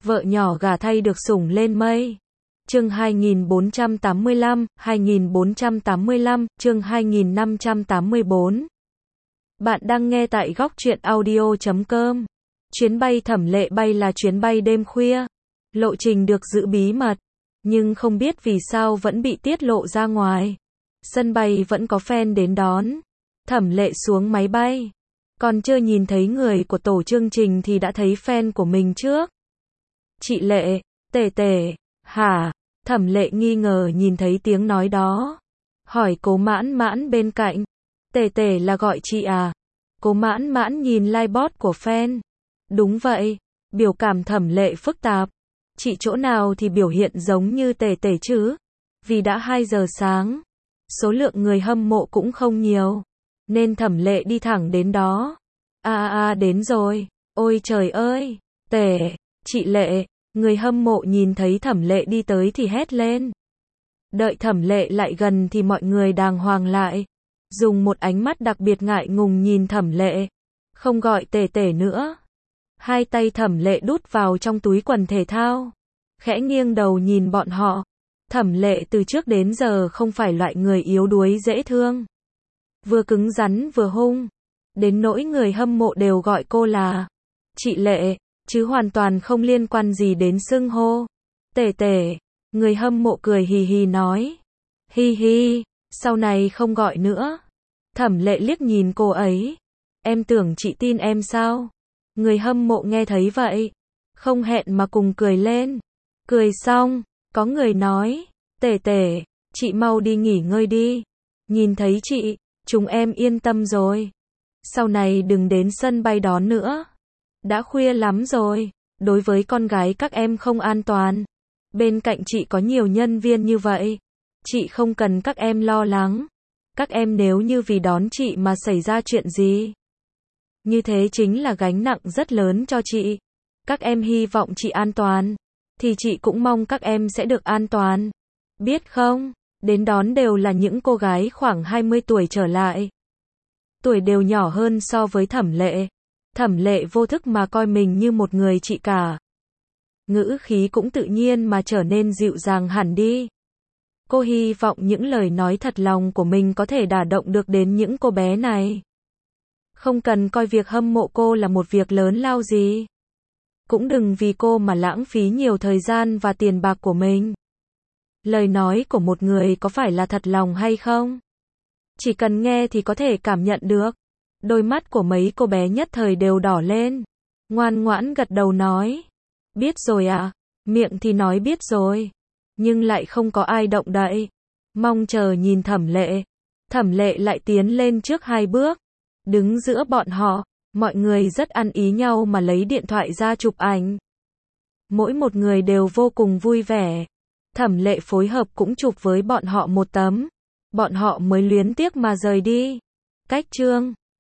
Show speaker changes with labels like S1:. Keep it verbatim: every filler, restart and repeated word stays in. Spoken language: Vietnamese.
S1: Vợ nhỏ gả thay được sủng lên mây. Chương hai nghìn bốn trăm tám mươi lăm, hai nghìn bốn trăm tám mươi lăm, chương hai nghìn năm trăm tám mươi bốn. Bạn đang nghe tại góc truyện audio chấm com. Chuyến bay Thẩm Lệ bay là chuyến bay đêm khuya. Lộ trình được giữ bí mật, nhưng không biết vì sao vẫn bị tiết lộ ra ngoài. Sân bay vẫn có fan đến đón. Thẩm Lệ xuống máy bay. Còn chưa nhìn thấy người của tổ chương trình thì đã thấy fan của mình trước. Chị Lệ, Tề Tề, hả? Thẩm Lệ nghi ngờ nhìn thấy tiếng nói đó. Hỏi Cố Mãn Mãn bên cạnh. Tề Tề là gọi chị à? Cố Mãn Mãn nhìn livebot của fan. Đúng vậy, biểu cảm Thẩm Lệ phức tạp. Chị chỗ nào thì biểu hiện giống như Tề Tề chứ? Vì đã hai giờ sáng, số lượng người hâm mộ cũng không nhiều, nên Thẩm Lệ đi thẳng đến đó. A a a đến rồi, ôi trời ơi, Tề, chị Lệ, người hâm mộ nhìn thấy Thẩm Lệ đi tới thì hét lên. Đợi Thẩm Lệ lại gần thì mọi người đàng hoàng lại, dùng một ánh mắt đặc biệt ngại ngùng nhìn Thẩm Lệ, không gọi Tề Tề nữa. Hai tay Thẩm Lệ đút vào trong túi quần thể thao, khẽ nghiêng đầu nhìn bọn họ. Thẩm Lệ từ trước đến giờ không phải loại người yếu đuối dễ thương, vừa cứng rắn vừa hung, đến nỗi người hâm mộ đều gọi cô là chị Lệ, chứ hoàn toàn không liên quan gì đến xưng hô Tề Tề. Người hâm mộ cười hì hì nói, hi hi, sau này không gọi nữa. Thẩm Lệ liếc nhìn cô ấy, em tưởng chị tin em sao? Người hâm mộ nghe thấy vậy, không hẹn mà cùng cười lên. Cười xong, có người nói, Tề Tề, chị mau đi nghỉ ngơi đi. Nhìn thấy chị, chúng em yên tâm rồi. Sau này đừng đến sân bay đón nữa. Đã khuya lắm rồi, đối với con gái các em không an toàn. Bên cạnh chị có nhiều nhân viên như vậy, chị không cần các em lo lắng. Các em nếu như vì đón chị mà xảy ra chuyện gì, như thế chính là gánh nặng rất lớn cho chị. Các em hy vọng chị an toàn, thì chị cũng mong các em sẽ được an toàn. Biết không, đến đón đều là những cô gái khoảng hai mươi tuổi trở lại. Tuổi đều nhỏ hơn so với Thẩm Lệ. Thẩm Lệ vô thức mà coi mình như một người chị cả. Ngữ khí cũng tự nhiên mà trở nên dịu dàng hẳn đi. Cô hy vọng những lời nói thật lòng của mình có thể đả động được đến những cô bé này. Không cần coi việc hâm mộ cô là một việc lớn lao gì. Cũng đừng vì cô mà lãng phí nhiều thời gian và tiền bạc của mình. Lời nói của một người có phải là thật lòng hay không? Chỉ cần nghe thì có thể cảm nhận được. Đôi mắt của mấy cô bé nhất thời đều đỏ lên. Ngoan ngoãn gật đầu nói. Biết rồi ạ. À? Miệng thì nói biết rồi. Nhưng lại không có ai động đậy. Mong chờ nhìn Thẩm Lệ. Thẩm Lệ lại tiến lên trước hai bước. Đứng giữa bọn họ. Mọi người rất ăn ý nhau mà lấy điện thoại ra chụp ảnh. Mỗi một người đều vô cùng vui vẻ. Thẩm Lệ phối hợp cũng chụp với bọn họ một tấm. Bọn họ mới luyến tiếc mà rời đi. Cách chương